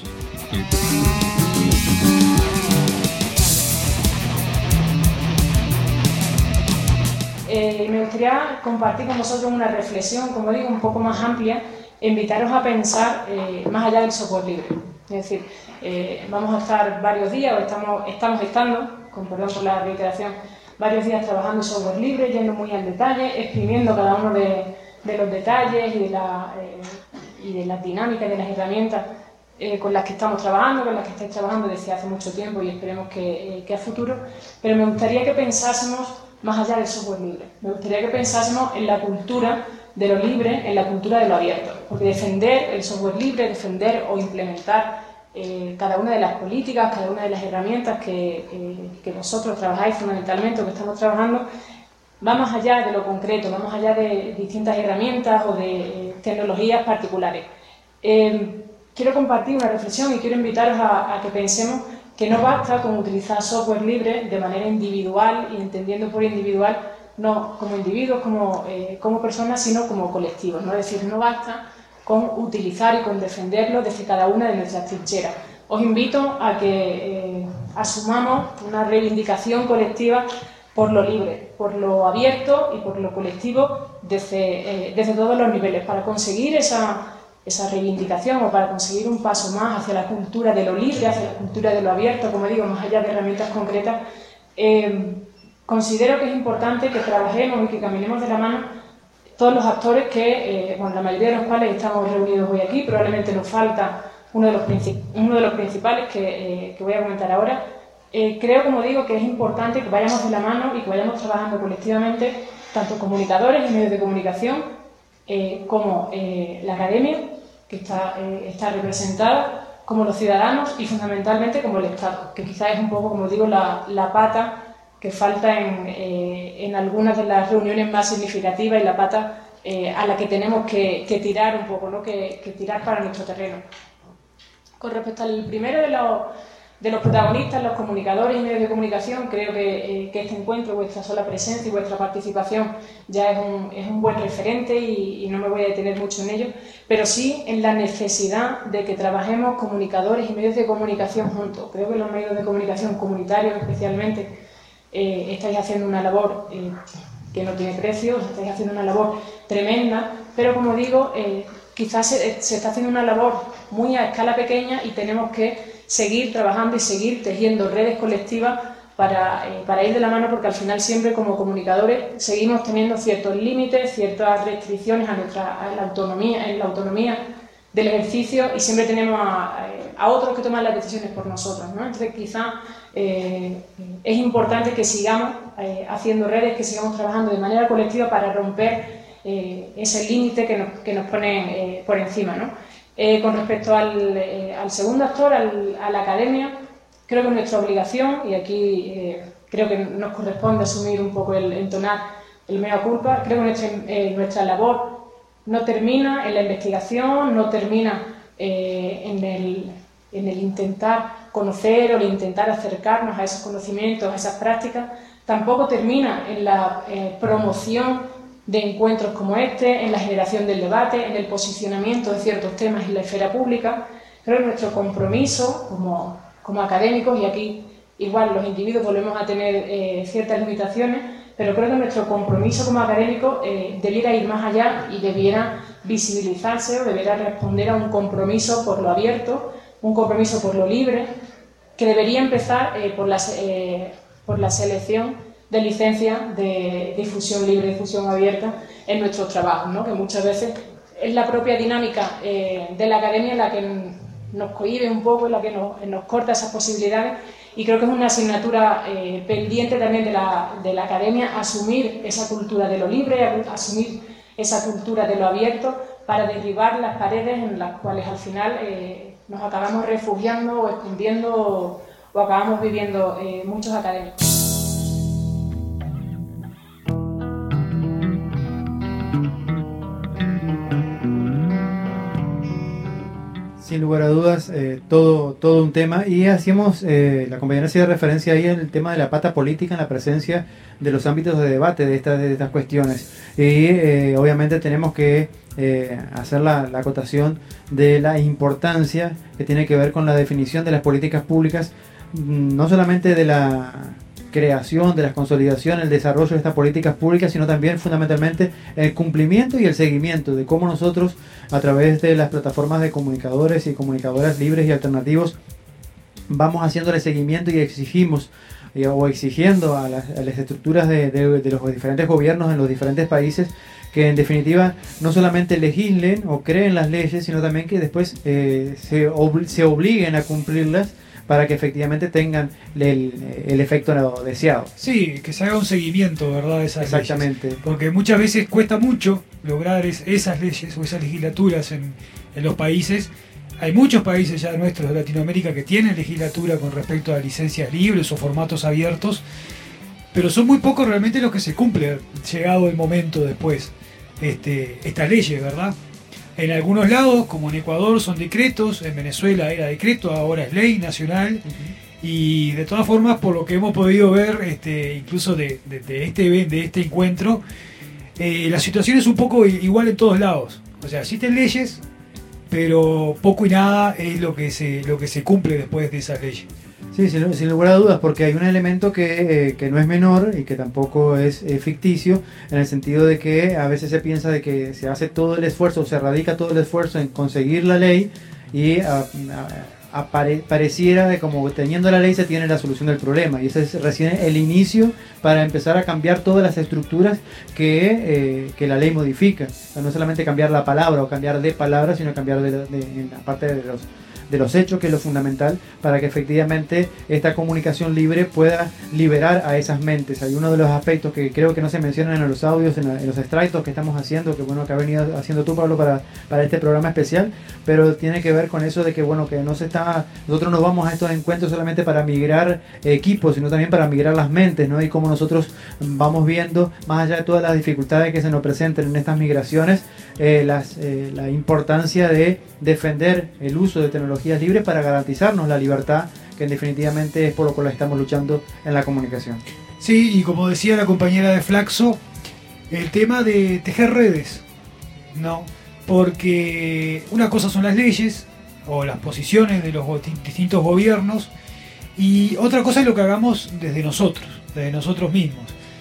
Eh, me gustaría compartir con vosotros una reflexión, como digo, un poco más amplia, e invitaros a pensar eh, más allá del software libre. Es decir, eh, vamos a estar varios días, o estamos, estamos estando, con perdón por la reiteración, varios días trabajando software libre, yendo muy al detalle, exprimiendo cada uno de, de los detalles y de, la, eh, y de las dinámicas, de las herramientas eh, con las que estamos trabajando, con las que estáis trabajando desde hace mucho tiempo y esperemos que, eh, que a futuro. Pero me gustaría que pensásemos más allá del software libre. Me gustaría que pensásemos en la cultura de lo libre, en la cultura de lo abierto. Porque defender el software libre, defender o implementar eh, cada una de las políticas, cada una de las herramientas que, eh, que vosotros trabajáis fundamentalmente o que estamos trabajando, va más allá de lo concreto, va más allá de distintas herramientas o de eh, tecnologías particulares. Eh, quiero compartir una reflexión y quiero invitaros a, a que pensemos que no basta con utilizar software libre de manera individual y entendiendo por individual no como individuos, como, eh, como personas, sino como colectivos, ¿no? Es decir, no basta con utilizar y con defenderlo desde cada una de nuestras trincheras. Os invito a que eh, asumamos una reivindicación colectiva por lo libre, por lo abierto y por lo colectivo desde, eh, desde todos los niveles, para conseguir esa esa reivindicación o para conseguir un paso más hacia la cultura de lo libre, hacia la cultura de lo abierto, como digo, más allá de herramientas concretas, eh, considero que es importante que trabajemos y que caminemos de la mano todos los actores que, eh, bueno, la mayoría de los cuales estamos reunidos hoy aquí, probablemente nos falta uno de los, princip uno de los principales que, eh, que voy a comentar ahora. Eh, creo, como digo, que es importante que vayamos de la mano y que vayamos trabajando colectivamente, tanto comunicadores y medios de comunicación, eh, como eh, la academia, que está, eh, está representada, como los ciudadanos y fundamentalmente como el Estado, que quizás es un poco, como digo, la, la pata que falta en, eh, en algunas de las reuniones más significativas y la pata eh, a la que tenemos que, que tirar un poco, ¿no? que, que tirar para nuestro terreno. Con respecto al primero de los, de los protagonistas, los comunicadores y medios de comunicación, creo que, eh, que este encuentro, vuestra sola presencia y vuestra participación ya es un, es un buen referente y, y no me voy a detener mucho en ello, pero sí en la necesidad de que trabajemos comunicadores y medios de comunicación juntos. Creo que los medios de comunicación comunitarios especialmente eh, estáis haciendo una labor eh, que no tiene precio, estáis haciendo una labor tremenda, pero como digo, eh, quizás se, se está haciendo una labor muy a escala pequeña y tenemos que seguir trabajando y seguir tejiendo redes colectivas para, eh, para ir de la mano, porque al final siempre como comunicadores seguimos teniendo ciertos límites, ciertas restricciones a nuestra a la autonomía, en la autonomía del ejercicio y siempre tenemos a, a otros que toman las decisiones por nosotros, ¿no? Entonces quizá eh, es importante que sigamos eh, haciendo redes, que sigamos trabajando de manera colectiva para romper eh, ese límite que nos, que nos ponen eh, por encima, ¿no? Eh, con respecto al, eh, al segundo actor, al, a la academia, creo que nuestra obligación, y aquí eh, creo que nos corresponde asumir un poco el entonar el mea culpa, creo que nuestra, eh, nuestra labor no termina en la investigación, no termina eh, en, el, en el intentar conocer o el intentar acercarnos a esos conocimientos, a esas prácticas, tampoco termina en la eh, promoción de encuentros como este, en la generación del debate, en el posicionamiento de ciertos temas en la esfera pública. Creo que nuestro compromiso como, como académicos, y aquí igual los individuos volvemos a tener eh, ciertas limitaciones, pero creo que nuestro compromiso como académicos eh, debiera ir más allá y debiera visibilizarse o debiera responder a un compromiso por lo abierto, un compromiso por lo libre, que debería empezar eh, por, la, eh, por la selección de licencias de difusión libre, difusión abierta en nuestros trabajos, ¿no? Que muchas veces es la propia dinámica eh, de la academia la que nos cohíbe un poco, la que nos, nos corta esas posibilidades, y creo que es una asignatura eh, pendiente también de la, de la academia asumir esa cultura de lo libre, asumir esa cultura de lo abierto, para derribar las paredes en las cuales al final eh, nos acabamos refugiando o escondiendo o, o acabamos viviendo eh, muchos académicos. Sin lugar a dudas, eh, todo, todo un tema. Y hacíamos, eh, la compañera hacía referencia ahí en el tema de la pata política en la presencia de los ámbitos de debate de estas, de estas cuestiones. Y eh, obviamente tenemos que eh, hacer la, la acotación de la importancia que tiene que ver con la definición de las políticas públicas, no solamente de la creación, de la consolidación, el desarrollo de estas políticas públicas, sino también fundamentalmente el cumplimiento y el seguimiento de cómo nosotros, a través de las plataformas de comunicadores y comunicadoras libres y alternativos, vamos haciéndole seguimiento y exigimos eh, o exigiendo a las, a las estructuras de, de, de los diferentes gobiernos en los diferentes países que en definitiva no solamente legislen o creen las leyes, sino también que después eh, se, ob se obliguen a cumplirlas para que efectivamente tengan el, el efecto deseado. Sí, que se haga un seguimiento, ¿verdad? De esas Exactamente. leyes. Porque muchas veces cuesta mucho lograr es, esas leyes o esas legislaturas en, en los países. Hay muchos países ya nuestros de Latinoamérica que tienen legislatura con respecto a licencias libres o formatos abiertos, pero son muy pocos realmente los que se cumplen, llegado el momento después, este, estas leyes, ¿verdad? En algunos lados, como en Ecuador, son decretos, en Venezuela era decreto, ahora es ley nacional, uh-huh. Y de todas formas, por lo que hemos podido ver, este, incluso de, de, de, este, de este encuentro, eh, la situación es un poco igual en todos lados. O sea, existen leyes, pero poco y nada es lo que se, lo que se cumple después de esas leyes. Sí, sin, sin lugar a dudas, porque hay un elemento que, eh, que no es menor y que tampoco es eh, ficticio, en el sentido de que a veces se piensa de que se hace todo el esfuerzo, se radica todo el esfuerzo en conseguir la ley y a, a, a pare, pareciera de como teniendo la ley se tiene la solución del problema, y ese es recién el inicio para empezar a cambiar todas las estructuras que, eh, que la ley modifica. O sea, no solamente cambiar la palabra o cambiar de palabra, sino cambiar de, de, de la parte de los de los hechos, que es lo fundamental para que efectivamente esta comunicación libre pueda liberar a esas mentes. Hay uno de los aspectos que creo que no se mencionan en los audios, en, la, en los extractos que estamos haciendo, que bueno, que ha venido haciendo tú, Pablo, para, para este programa especial, pero tiene que ver con eso de que bueno, que no se está, nosotros no vamos a estos encuentros solamente para migrar equipos, sino también para migrar las mentes, ¿no? Y cómo nosotros vamos viendo, más allá de todas las dificultades que se nos presenten en estas migraciones, eh, las, eh, la importancia de defender el uso de tecnologías libres para garantizarnos la libertad, que definitivamente es por lo cual estamos luchando en la comunicación. Sí, y como decía la compañera de Flaxo, el tema de tejer redes, ¿no? Porque una cosa son las leyes o las posiciones de los distintos gobiernos, y otra cosa es lo que hagamos desde nosotros, desde nosotros mismos.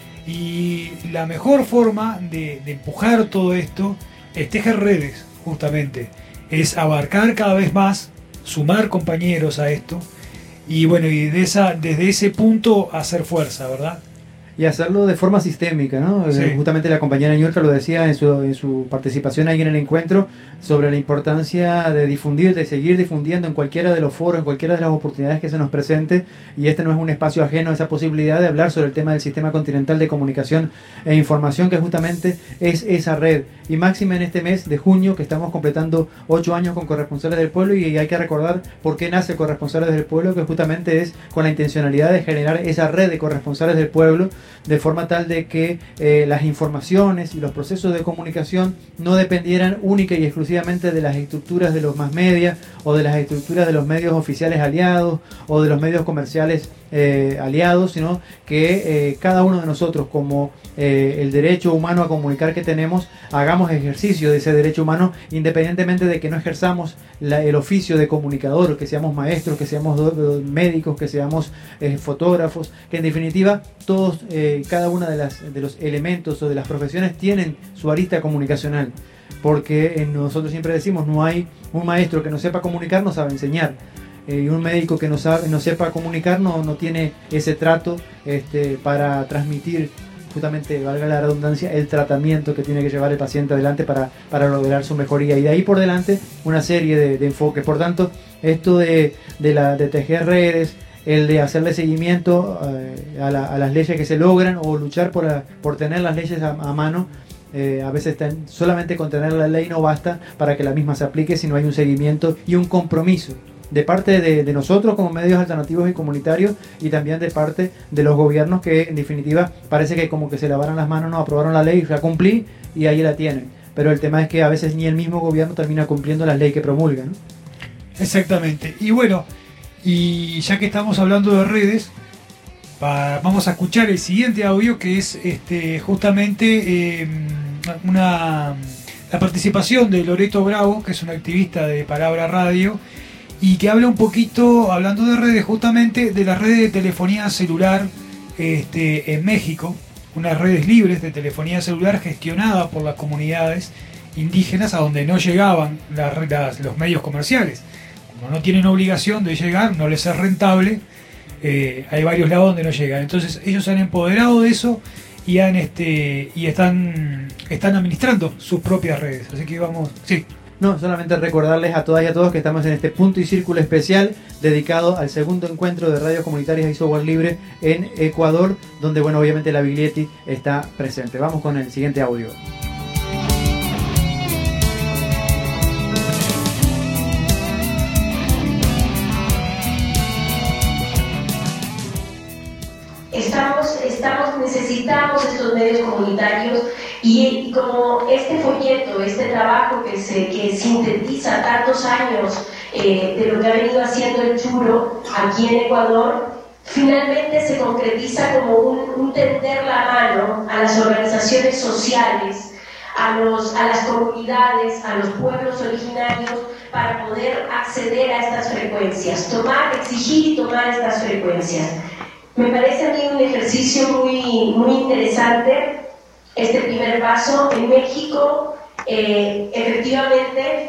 Y la mejor forma de, de empujar todo esto es tejer redes, justamente. Es abarcar cada vez más, sumar compañeros a esto, y bueno, y de esa, desde ese punto hacer fuerza, ¿verdad? Y hacerlo de forma sistémica, ¿no? Sí. Justamente la compañera Ñurka lo decía en su, en su participación ahí en el encuentro, sobre la importancia de difundir, de seguir difundiendo en cualquiera de los foros, en cualquiera de las oportunidades que se nos presente, y este no es un espacio ajeno a esa posibilidad de hablar sobre el tema del Sistema Continental de Comunicación e Información, que justamente es esa red. Y máxima en este mes de junio, que estamos completando ocho años con Corresponsales del Pueblo, y hay que recordar por qué nace Corresponsales del Pueblo, que justamente es con la intencionalidad de generar esa red de corresponsales del pueblo, de forma tal de que eh, las informaciones y los procesos de comunicación no dependieran única y exclusivamente de las estructuras de los más media o de las estructuras de los medios oficiales aliados o de los medios comerciales eh, aliados, sino que eh, cada uno de nosotros, como eh, el derecho humano a comunicar que tenemos, hagamos ejercicio de ese derecho humano, independientemente de que no ejerzamos la, el oficio de comunicador, que seamos maestros, que seamos do, do, médicos, que seamos eh, fotógrafos, que en definitiva todos, eh, cada uno de, las, de los elementos o de las profesiones tienen su arista comunicacional, porque eh, nosotros siempre decimos, no hay un maestro que no sepa comunicar, no sabe enseñar. Eh, y un médico que no sabe, no sepa comunicar no, no tiene ese trato este, para transmitir justamente, valga la redundancia, el tratamiento que tiene que llevar el paciente adelante para, para lograr su mejoría. Y de ahí por delante una serie de, de enfoques. Por tanto, esto de, de, la, de tejer redes, el de hacerle seguimiento eh, a, la, a las leyes que se logran o luchar por, la, por tener las leyes a, a mano. Eh, a veces ten, solamente con tener la ley no basta para que la misma se aplique si no hay un seguimiento y un compromiso de parte de, de nosotros como medios alternativos y comunitarios, y también de parte de los gobiernos que en definitiva parece que como que se lavaron las manos, no aprobaron la ley, ya cumplí y ahí la tienen, pero el tema es que a veces ni el mismo gobierno termina cumpliendo las leyes que promulga, ¿no? Exactamente. Y bueno, y ya que estamos hablando de redes, pa, vamos a escuchar el siguiente audio, que es este justamente eh, una la participación de Loreto Bravo, que es una activista de Palabra Radio, y que habla un poquito, hablando de redes, justamente de las redes de telefonía celular este, en México, unas redes libres de telefonía celular gestionadas por las comunidades indígenas, a donde no llegaban las, las, los medios comerciales. Como no tienen obligación de llegar, no les es rentable, eh, hay varios lados donde no llegan. Entonces ellos se han empoderado de eso y han este y están, están administrando sus propias redes. Así que vamos, sí. No, solamente recordarles a todas y a todos que estamos en este punto y círculo especial dedicado al segundo encuentro de radios comunitarias y software libre en Ecuador, donde, bueno, obviamente la Biglietti está presente. Vamos con el siguiente audio. Estamos, estamos, necesitamos estos medios comunitarios y, y como este folleto, este trabajo que, se, que sintetiza tantos años eh, de lo que ha venido haciendo el Churo aquí en Ecuador, finalmente se concretiza como un, un tender la mano a las organizaciones sociales, a, los, a las comunidades, a los pueblos originarios, para poder acceder a estas frecuencias, tomar, exigir y tomar estas frecuencias. Me parece a mí un ejercicio muy, muy interesante este primer paso. En México, eh, efectivamente,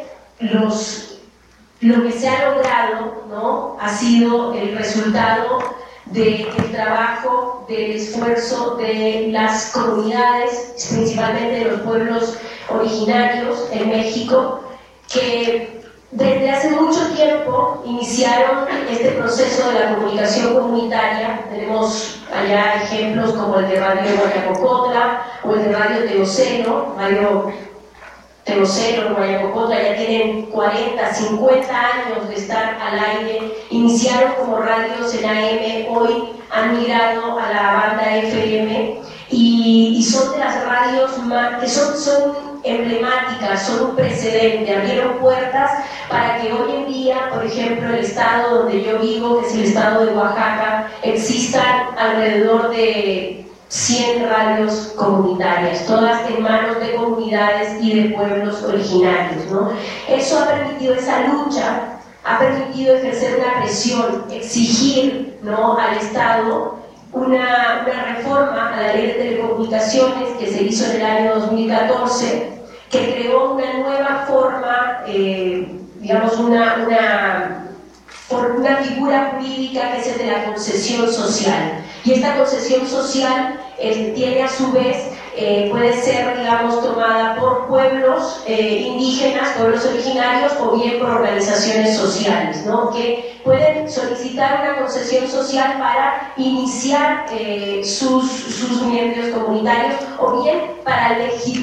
los, lo que se ha logrado, ¿no?, ha sido el resultado del trabajo, del esfuerzo de las comunidades, principalmente de los pueblos originarios en México, que desde hace mucho tiempo iniciaron este proceso de la comunicación comunitaria. Tenemos allá ejemplos como el de Radio Guayacocotla o el de Radio Teocelo. Radio Teocelo, Guayacocotla ya tienen cuarenta, cincuenta años de estar al aire. Iniciaron como radios en A M, hoy han migrado a la banda F M y, y son de las radios más, que son, son emblemáticas, son un precedente, abrieron puertas para que hoy en día, por ejemplo, el estado donde yo vivo, que es el estado de Oaxaca, existan alrededor de cien radios comunitarias, todas en manos de comunidades y de pueblos originarios, ¿no? Eso ha permitido, esa lucha ha permitido ejercer una presión, exigir, ¿no?, al Estado Una, una reforma a la ley de telecomunicaciones que se hizo en el año dos mil catorce, que creó una nueva forma, eh, digamos, una, una, una figura jurídica que es el de la concesión social. Y esta concesión social eh, tiene a su vez, eh, puede ser, digamos, tomada por pueblos eh, indígenas, pueblos originarios, o bien por organizaciones sociales, ¿no?, que pueden solicitar una concesión social para iniciar eh, sus, sus miembros comunitarios, o bien para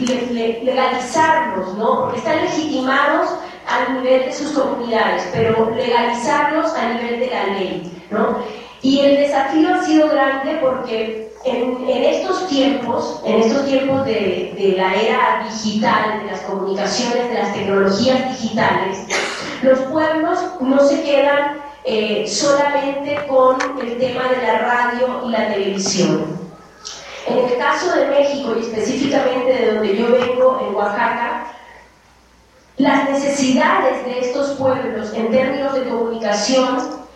legalizarlos, ¿no?, están legitimados al nivel de sus comunidades, pero legalizarlos a nivel de la ley, ¿no? Y el desafío ha sido grande porque en, en estos tiempos, en estos tiempos de, de la era digital, de las comunicaciones, de las tecnologías digitales, los pueblos no se quedan eh, solamente con el tema de la radio y la televisión. En el caso de México, y específicamente de donde yo vengo, en Oaxaca, las necesidades de estos pueblos en términos de comunicación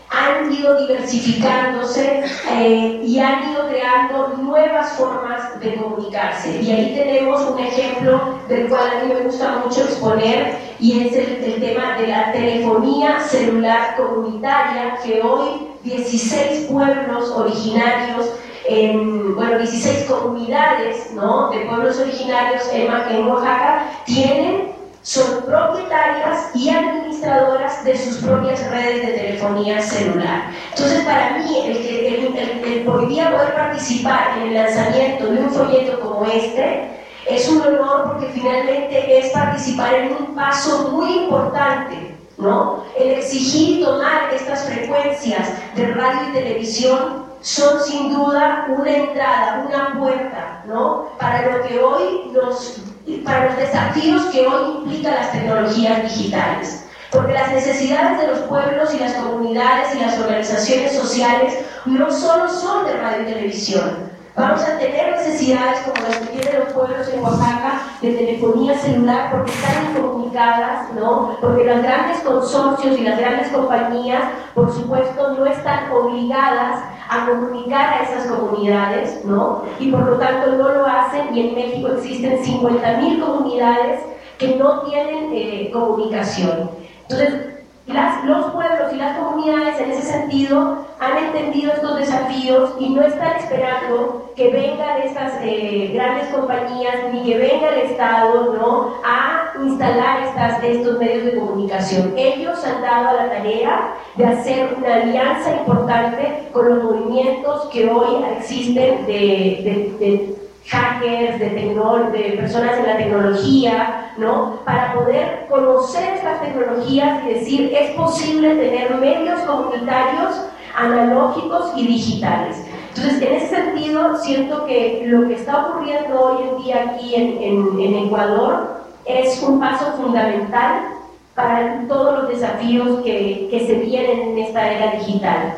han ido diversificándose eh, y han ido creando nuevas formas de comunicarse. Y ahí tenemos un ejemplo del cual a mí me gusta mucho exponer, y es el, el tema de la telefonía celular comunitaria, que hoy dieciséis pueblos originarios, en, bueno, dieciséis comunidades, ¿no?, de pueblos originarios en, en Oaxaca tienen, son propietarias y administradoras de sus propias redes de telefonía celular. Entonces, para mí, el, el, el, el hoy día poder participar en el lanzamiento de un folleto como este es un honor, porque finalmente es participar en un paso muy importante, ¿no? El exigir tomar estas frecuencias de radio y televisión son sin duda una entrada, una puerta, ¿no?, para lo que hoy nos, para los desafíos que hoy implican las tecnologías digitales. Porque las necesidades de los pueblos y las comunidades y las organizaciones sociales no solo son de radio y televisión. Vamos a tener necesidades como las que tienen los pueblos en Oaxaca de telefonía celular, porque están incomunicadas, ¿no? Porque los grandes consorcios y las grandes compañías, por supuesto, no están obligadas a comunicar a esas comunidades, ¿no? Y por lo tanto no lo hacen, y en México existen cincuenta mil comunidades que no tienen eh, comunicación. Entonces, Las, los pueblos y las comunidades en ese sentido han entendido estos desafíos y no están esperando que vengan estas eh, grandes compañías ni que venga el Estado, ¿no?, a instalar estas, estos medios de comunicación. Ellos han dado a la tarea de hacer una alianza importante con los movimientos que hoy existen de, de, de hackers, de, tecno, de personas en la tecnología, ¿no?, para poder conocer estas tecnologías y decir, es posible tener medios comunitarios analógicos y digitales. Entonces, en ese sentido, siento que lo que está ocurriendo hoy en día aquí en, en, en Ecuador es un paso fundamental para todos los desafíos que, que se vienen en esta era digital.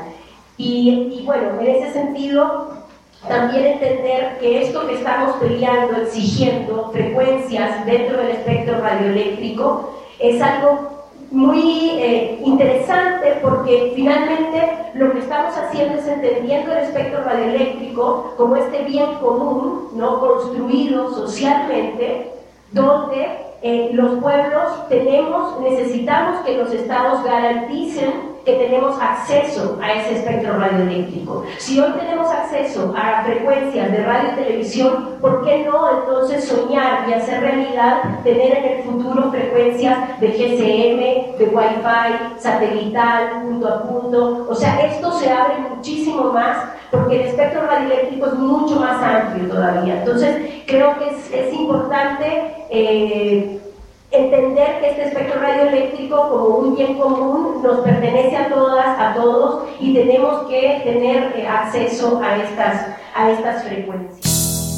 Y, y bueno, en ese sentido, también entender que esto que estamos peleando, exigiendo frecuencias dentro del espectro radioeléctrico, es algo muy eh, interesante, porque finalmente lo que estamos haciendo es entendiendo el espectro radioeléctrico como este bien común, ¿no?, construido socialmente, donde eh, los pueblos tenemos, necesitamos que los estados garanticen que tenemos acceso a ese espectro radioeléctrico. Si hoy tenemos acceso a frecuencias de radio y televisión, ¿por qué no entonces soñar y hacer realidad tener en el futuro frecuencias de G C M, de Wi-Fi, satelital, punto a punto? O sea, esto se abre muchísimo más, porque el espectro radioeléctrico es mucho más amplio todavía. Entonces, creo que es, es importante eh, entender que este espectro radioeléctrico, como un bien común, nos pertenece a todas, a todos, y tenemos que tener eh, acceso a estas, a estas frecuencias.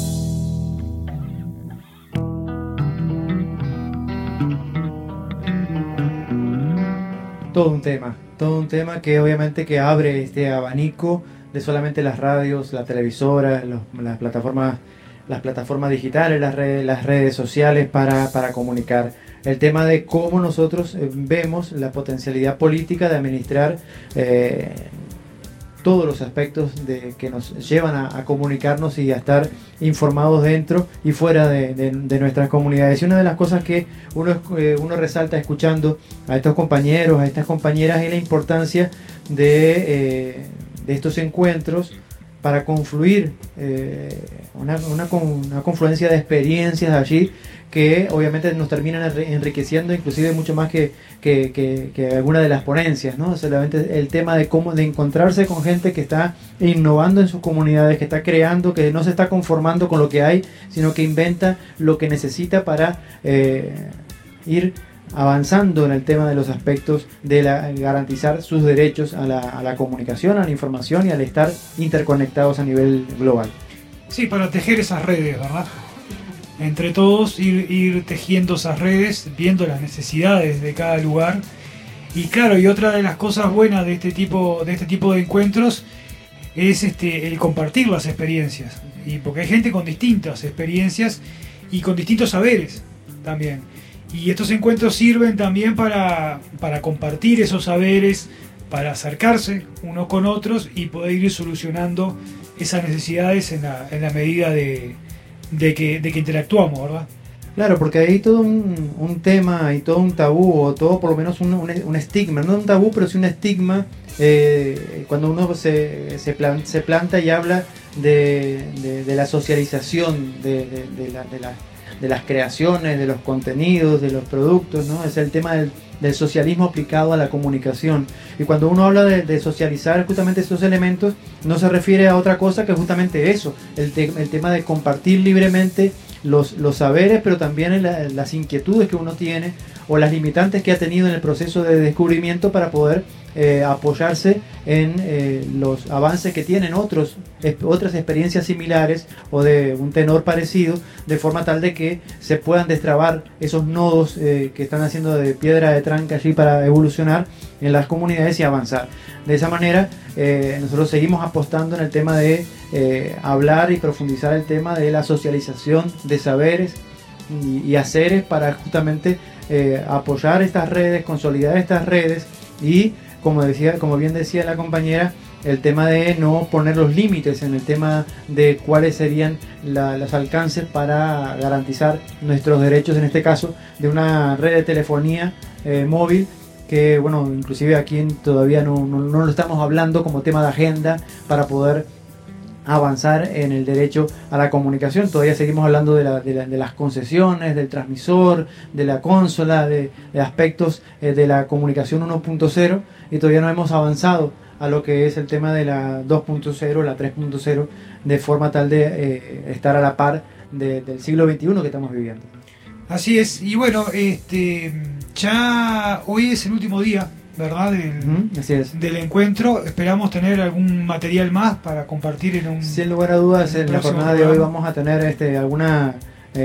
Todo un tema, todo un tema que obviamente que abre este abanico de solamente las radios, la televisora, los, las plataformas, las plataformas digitales, las redes, las redes sociales para, para comunicar. El tema de cómo nosotros eh, vemos la potencialidad política de administrar eh, todos los aspectos de, que nos llevan a, a comunicarnos y a estar informados dentro y fuera de, de, de nuestras comunidades. Y una de las cosas que uno, eh, uno resalta escuchando a estos compañeros, a estas compañeras, es la importancia de, eh, de estos encuentros para confluir, eh, una, una, una confluencia de experiencias allí que obviamente nos terminan enriqueciendo, inclusive mucho más que, que, que, que alguna de las ponencias, ¿no? Solamente el tema de cómo de encontrarse con gente que está innovando en sus comunidades, que está creando, que no se está conformando con lo que hay, sino que inventa lo que necesita para eh, ir avanzando en el tema de los aspectos de la, garantizar sus derechos a la, a la comunicación, a la información y al estar interconectados a nivel global. Sí, para tejer esas redes, ¿verdad? Entre todos ir, ir tejiendo esas redes, viendo las necesidades de cada lugar. Y claro, y otra de las cosas buenas de este tipo de este tipo de encuentros es este el compartir las experiencias, y porque hay gente con distintas experiencias y con distintos saberes también. Y estos encuentros sirven también para, para compartir esos saberes, para acercarse unos con otros y poder ir solucionando esas necesidades en la, en la medida de, de, que, de que interactuamos, ¿verdad? Claro, porque hay todo un, un tema y todo un tabú, o todo por lo menos un, un, un estigma, no un tabú, pero sí un estigma, eh, cuando uno se, se, plan, se planta y habla de, de, de la socialización de, de, de, la, de, la, de las creaciones, de los contenidos, de los productos, ¿no? Es el tema del, del socialismo aplicado a la comunicación. Y cuando uno habla de, de socializar justamente esos elementos, no se refiere a otra cosa que justamente eso, el, te, el tema de compartir libremente Los, los saberes, pero también la, las inquietudes que uno tiene o las limitantes que ha tenido en el proceso de descubrimiento para poder eh, apoyarse en eh, los avances que tienen otros, es, otras experiencias similares o de un tenor parecido, de forma tal de que se puedan destrabar esos nodos eh, que están haciendo de piedra de tranca allí para evolucionar en las comunidades y avanzar. De esa manera eh, nosotros seguimos apostando en el tema de eh, hablar y profundizar el tema de la socialización de saberes y, y haceres para justamente eh, apoyar estas redes, consolidar estas redes y, como decía, como bien decía la compañera, el tema de no poner los límites en el tema de cuáles serían la, los alcances para garantizar nuestros derechos, en este caso de una red de telefonía eh, móvil, que bueno, inclusive aquí todavía no, no, no lo estamos hablando como tema de agenda para poder avanzar en el derecho a la comunicación. Todavía seguimos hablando de, la, de, la, de las concesiones, del transmisor, de la consola, de, de aspectos eh, de la comunicación uno punto cero, y todavía no hemos avanzado a lo que es el tema de la dos punto cero, la tres punto cero, de forma tal de eh, estar a la par de, del siglo veintiuno que estamos viviendo. Así es, y bueno, este ya hoy es el último día, ¿verdad? Del, uh-huh, así es. Del encuentro. Esperamos tener algún material más para compartir en un... Sin lugar a dudas, en, en la jornada programa de hoy vamos a tener este alguna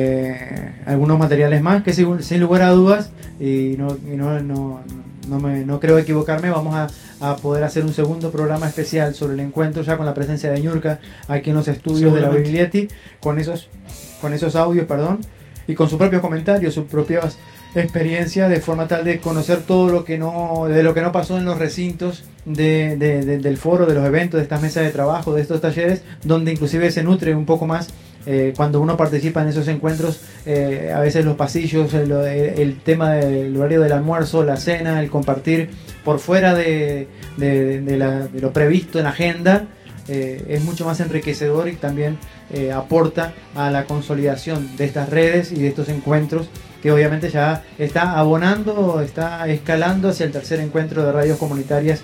eh, algunos materiales más que sin, sin lugar a dudas, y no, y no, no, no, me, no creo equivocarme, vamos a, a poder hacer un segundo programa especial sobre el encuentro, ya con la presencia de Ñurka aquí en los estudios de la Biglietti, con esos, con esos audios, perdón, y con sus propios comentarios, sus propias experiencias, de forma tal de conocer todo lo que no, de lo que no pasó en los recintos de, de, de, del foro, de los eventos, de estas mesas de trabajo, de estos talleres, donde inclusive se nutre un poco más eh, cuando uno participa en esos encuentros, eh, a veces los pasillos, el, el tema del horario del almuerzo, la cena, el compartir por fuera de, de, de, la, de lo previsto en la agenda, eh, es mucho más enriquecedor y también eh, aporta a la consolidación de estas redes y de estos encuentros, que obviamente ya está abonando, está escalando hacia el tercer encuentro de radios comunitarias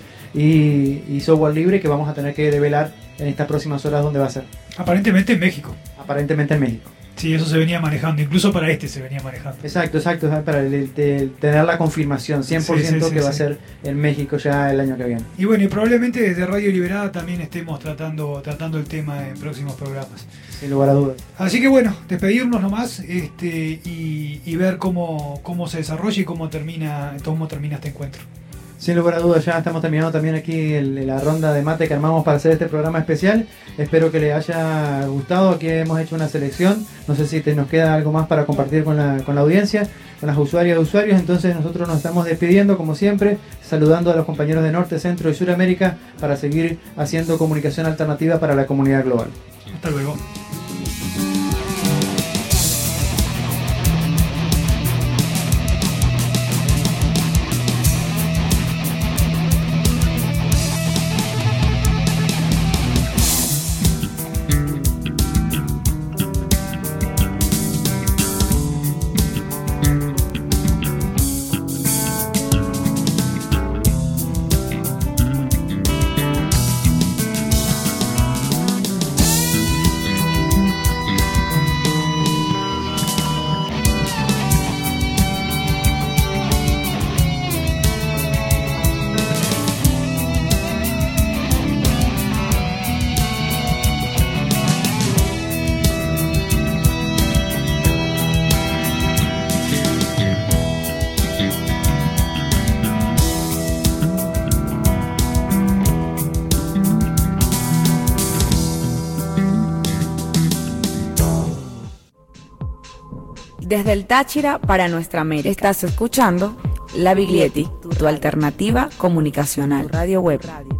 y, y software libre, que vamos a tener que develar en estas próximas horas dónde va a ser. Aparentemente en México. Aparentemente en México. Sí, eso se venía manejando, incluso para este se venía manejando. Exacto, exacto, para el, el, el tener la confirmación cien por ciento sí, sí, sí, que sí. va a ser en México ya el año que viene. Y bueno, y probablemente desde Radio Liberada también estemos tratando tratando el tema en próximos programas. Sin lugar a dudas. Así que bueno, despedirnos nomás este, y, y ver cómo, cómo se desarrolla y cómo termina, cómo termina este encuentro. Sin lugar a dudas, ya estamos terminando también aquí el, la ronda de mate que armamos para hacer este programa especial. Espero que les haya gustado. Aquí hemos hecho una selección. No sé si te, nos queda algo más para compartir con la, con la audiencia, con las usuarias y usuarios. Entonces nosotros nos estamos despidiendo, como siempre, saludando a los compañeros de Norte, Centro y Suramérica para seguir haciendo comunicación alternativa para la comunidad global. Hasta luego. Desde el Táchira para nuestra América. Estás escuchando La Biglietti, tu alternativa comunicacional. Radio web.